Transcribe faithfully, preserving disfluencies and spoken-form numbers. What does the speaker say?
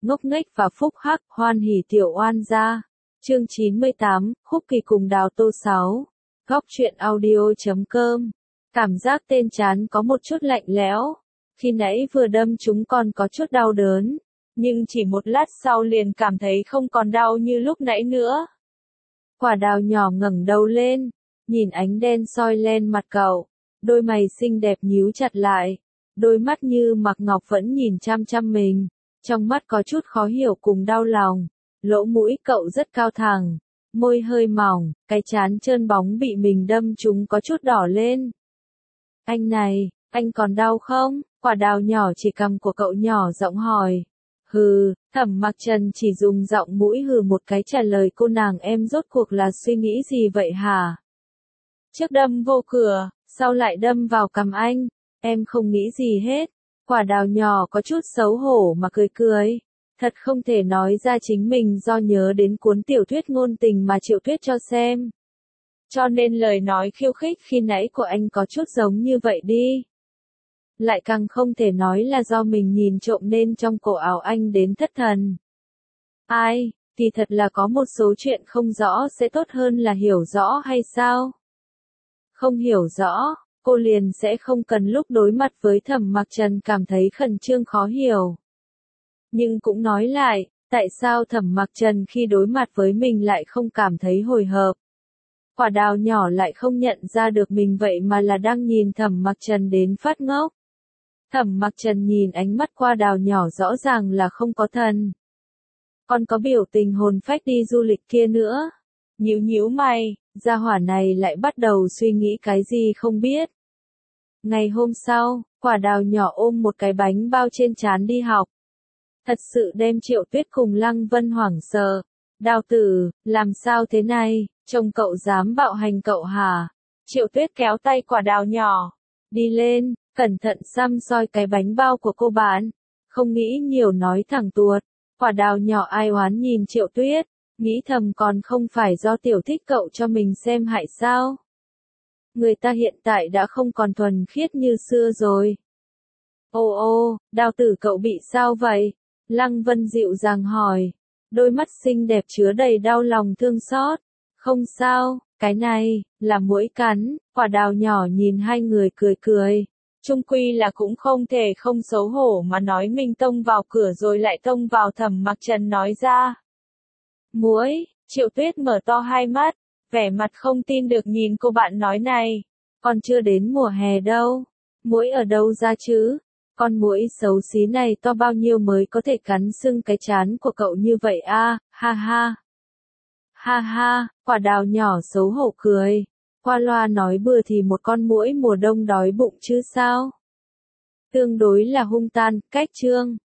ngốc nghếch và phúc hắc, hoan hỉ tiểu oan gia. Chương chín mươi tám, Khúc Kỳ cùng Đào Tô sáu. Góc truyện audio chấm com. Cảm giác tên chán có một chút lạnh lẽo. Khi nãy vừa đâm chúng còn có chút đau đớn, nhưng chỉ một lát sau liền cảm thấy không còn đau như lúc nãy nữa. Quả đào nhỏ ngẩng đầu lên, nhìn ánh đen soi lên mặt cậu, đôi mày xinh đẹp nhíu chặt lại, đôi mắt như mặc ngọc vẫn nhìn chăm chăm mình, trong mắt có chút khó hiểu cùng đau lòng, lỗ mũi cậu rất cao thẳng, môi hơi mỏng, cái trán trơn bóng bị mình đâm trúng có chút đỏ lên. Anh này, anh còn đau không? Quả đào nhỏ chỉ cầm của cậu nhỏ giọng hỏi. Hừ, Thẩm Mặc Trần chỉ dùng giọng mũi hừ một cái trả lời cô nàng em rốt cuộc là suy nghĩ gì vậy hả? Trước đâm vô cửa, sau lại đâm vào cằm anh, em không nghĩ gì hết. Quả đào nhỏ có chút xấu hổ mà cười cười. Thật không thể nói ra chính mình do nhớ đến cuốn tiểu thuyết ngôn tình mà Triệu Tuyết cho xem. Cho nên lời nói khiêu khích khi nãy của anh có chút giống như vậy đi. Lại càng không thể nói là do mình nhìn trộm nên trong cổ áo anh đến thất thần. Ai, thì thật là có một số chuyện không rõ sẽ tốt hơn là hiểu rõ hay sao? Không hiểu rõ, cô liền sẽ không cần lúc đối mặt với Thẩm Mặc Trần cảm thấy khẩn trương khó hiểu. Nhưng cũng nói lại, tại sao Thẩm Mặc Trần khi đối mặt với mình lại không cảm thấy hồi hộp? Quả đào nhỏ lại không nhận ra được mình vậy mà là đang nhìn Thẩm Mặc Trần đến phát ngốc. Thẩm Mặc Trần nhìn ánh mắt qua đào nhỏ rõ ràng là không có thần. Còn có biểu tình hồn phách đi du lịch kia nữa. Nhíu nhíu mày, gia hỏa này lại bắt đầu suy nghĩ cái gì không biết. Ngày hôm sau, quả đào nhỏ ôm một cái bánh bao trên trán đi học. Thật sự đem Triệu Tuyết cùng Lăng Vân hoảng sợ. Đào tử, làm sao thế này, chồng cậu dám bạo hành cậu hả? Triệu Tuyết kéo tay quả đào nhỏ. Đi lên, cẩn thận xăm soi cái bánh bao của cô bạn. Không nghĩ nhiều nói thẳng tuột. Quả đào nhỏ ai oán nhìn Triệu Tuyết, nghĩ thầm còn không phải do tiểu thích cậu cho mình xem hại sao? Người ta hiện tại đã không còn thuần khiết như xưa rồi. Ô ô, đào tử cậu bị sao vậy? Lăng Vân dịu dàng hỏi. Đôi mắt xinh đẹp chứa đầy đau lòng thương xót. Không sao, cái này, là muỗi cắn. Quả đào nhỏ nhìn hai người cười cười. Chung quy là cũng không thể không xấu hổ mà nói mình tông vào cửa rồi lại tông vào Thẩm Mặc Trần nói ra. Muỗi, Triệu Tuyết mở to hai mắt, vẻ mặt không tin được nhìn cô bạn nói này. Còn chưa đến mùa hè đâu. Muỗi ở đâu ra chứ? Con muỗi xấu xí này to bao nhiêu mới có thể cắn sưng cái trán của cậu như vậy a? Ha ha. Ha ha, quả đào nhỏ xấu hổ cười. Qua loa nói bừa thì một con muỗi mùa đông đói bụng chứ sao? Tương đối là hung tàn, cách chương.